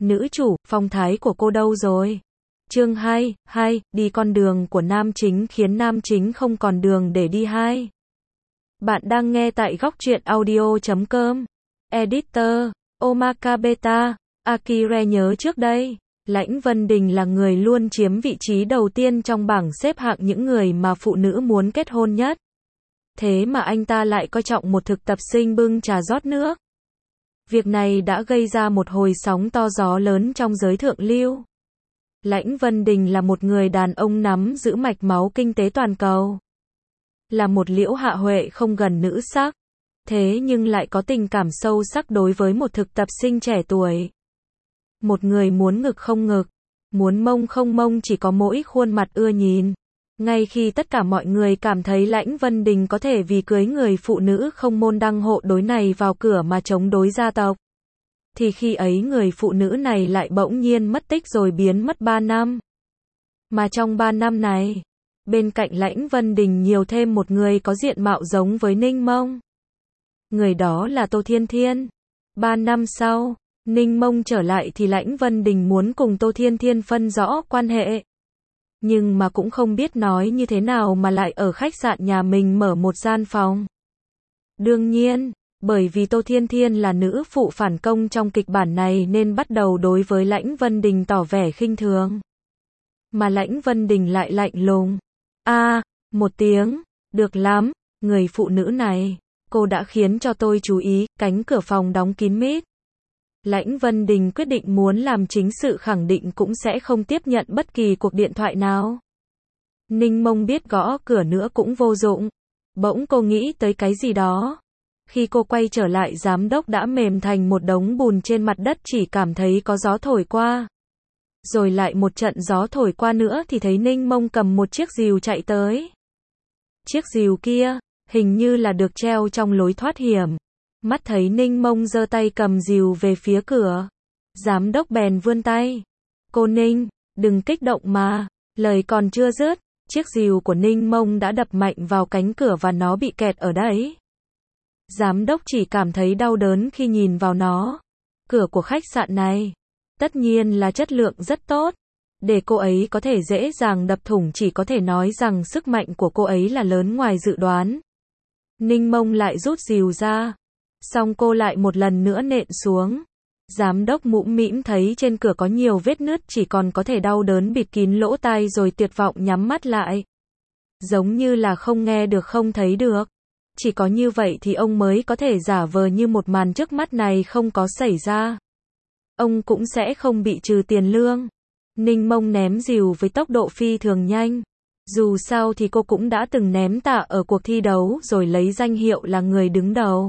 Nữ chủ, phong thái của cô đâu rồi? Chương 2, đi con đường của nam chính khiến nam chính không còn đường để đi 2. Bạn đang nghe tại góc truyện audio.com. Editor, Omaka Beta, Akire nhớ trước đây, Lãnh Vân Đình là người luôn chiếm vị trí đầu tiên trong bảng xếp hạng những người mà phụ nữ muốn kết hôn nhất. Thế mà anh ta lại coi trọng một thực tập sinh bưng trà rót nước. Việc này đã gây ra một hồi sóng to gió lớn trong giới thượng lưu. Lãnh Vân Đình là một người đàn ông nắm giữ mạch máu kinh tế toàn cầu. Là một liễu hạ huệ không gần nữ sắc. Thế nhưng lại có tình cảm sâu sắc đối với một thực tập sinh trẻ tuổi. Một người muốn ngực không ngực, muốn mông không mông, chỉ có mỗi khuôn mặt ưa nhìn. Ngay khi tất cả mọi người cảm thấy Lãnh Vân Đình có thể vì cưới người phụ nữ không môn đăng hộ đối này vào cửa mà chống đối gia tộc, thì khi ấy người phụ nữ này lại bỗng nhiên mất tích rồi biến mất 3 năm. Mà trong 3 năm này, bên cạnh Lãnh Vân Đình nhiều thêm một người có diện mạo giống với Ninh Mông. Người đó là Tô Thiên Thiên. 3 năm sau, Ninh Mông trở lại thì Lãnh Vân Đình muốn cùng Tô Thiên Thiên phân rõ quan hệ. Nhưng mà cũng không biết nói như thế nào mà lại ở khách sạn nhà mình mở một gian phòng. Đương nhiên, bởi vì Tô Thiên Thiên là nữ phụ phản công trong kịch bản này nên bắt đầu đối với Lãnh Vân Đình tỏ vẻ khinh thường. Mà Lãnh Vân Đình lại lạnh lùng. Một tiếng, được lắm, người phụ nữ này, cô đã khiến cho tôi chú ý, cánh cửa phòng đóng kín mít. Lãnh Vân Đình quyết định muốn làm chính sự khẳng định cũng sẽ không tiếp nhận bất kỳ cuộc điện thoại nào. Ninh Mông biết gõ cửa nữa cũng vô dụng. Bỗng cô nghĩ tới cái gì đó. Khi cô quay trở lại, giám đốc đã mềm thành một đống bùn trên mặt đất, chỉ cảm thấy có gió thổi qua. Rồi lại một trận gió thổi qua nữa thì thấy Ninh Mông cầm một chiếc rìu chạy tới. Chiếc rìu kia, hình như là được treo trong lối thoát hiểm. Mắt thấy Ninh Mông giơ tay cầm rìu về phía cửa. Giám đốc bèn vươn tay. Cô Ninh, đừng kích động mà. Lời còn chưa dứt, chiếc rìu của Ninh Mông đã đập mạnh vào cánh cửa và nó bị kẹt ở đấy. Giám đốc chỉ cảm thấy đau đớn khi nhìn vào nó. Cửa của khách sạn này, tất nhiên là chất lượng rất tốt. Để cô ấy có thể dễ dàng đập thủng, chỉ có thể nói rằng sức mạnh của cô ấy là lớn ngoài dự đoán. Ninh Mông lại rút rìu ra. Xong cô lại một lần nữa nện xuống. Giám đốc mũm mĩm thấy trên cửa có nhiều vết nứt, chỉ còn có thể đau đớn bịt kín lỗ tai rồi tuyệt vọng nhắm mắt lại. Giống như là không nghe được không thấy được. Chỉ có như vậy thì ông mới có thể giả vờ như một màn trước mắt này không có xảy ra. Ông cũng sẽ không bị trừ tiền lương. Ninh Mông ném rìu với tốc độ phi thường nhanh. Dù sao thì cô cũng đã từng ném tạ ở cuộc thi đấu rồi lấy danh hiệu là người đứng đầu.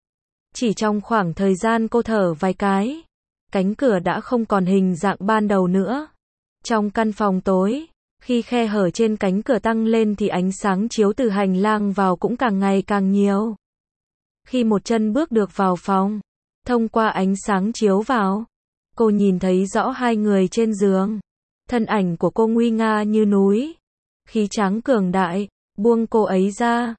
Chỉ trong khoảng thời gian cô thở vài cái, cánh cửa đã không còn hình dạng ban đầu nữa. Trong căn phòng tối, khi khe hở trên cánh cửa tăng lên thì ánh sáng chiếu từ hành lang vào cũng càng ngày càng nhiều. Khi một chân bước được vào phòng, thông qua ánh sáng chiếu vào, cô nhìn thấy rõ hai người trên giường. Thân ảnh của cô nguy nga như núi, khí tráng cường đại, buông cô ấy ra.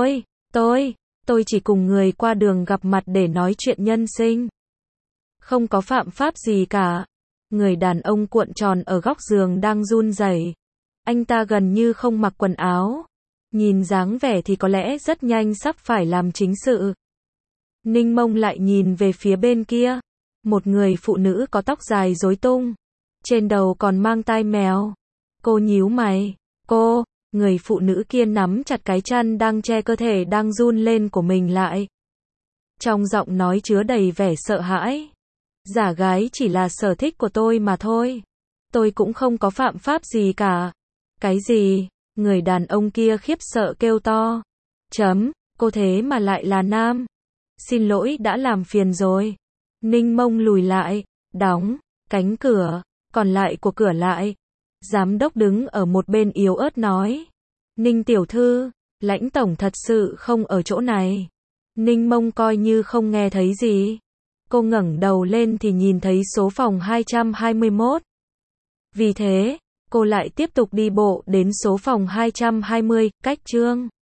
Tôi chỉ cùng người qua đường gặp mặt để nói chuyện nhân sinh. Không có phạm pháp gì cả. Người đàn ông cuộn tròn ở góc giường đang run rẩy. Anh ta gần như không mặc quần áo. Nhìn dáng vẻ thì có lẽ rất nhanh sắp phải làm chính sự. Ninh Mông lại nhìn về phía bên kia. Một người phụ nữ có tóc dài rối tung. Trên đầu còn mang tai mèo. Cô nhíu mày. Người phụ nữ kia nắm chặt cái chăn đang che cơ thể đang run lên của mình lại. Trong giọng nói chứa đầy vẻ sợ hãi. Giả gái chỉ là sở thích của tôi mà thôi. Tôi cũng không có phạm pháp gì cả. Cái gì? Người đàn ông kia khiếp sợ kêu to. Cô thế mà lại là nam. Xin lỗi đã làm phiền rồi. Ninh Mông lùi lại, đóng cánh cửa còn lại của cửa lại. Giám đốc đứng ở một bên yếu ớt nói. Ninh tiểu thư, Lãnh tổng thật sự không ở chỗ này. Ninh Mông coi như không nghe thấy gì. Cô ngẩng đầu lên thì nhìn thấy số phòng 221. Vì thế, cô lại tiếp tục đi bộ đến số phòng 220, cách chương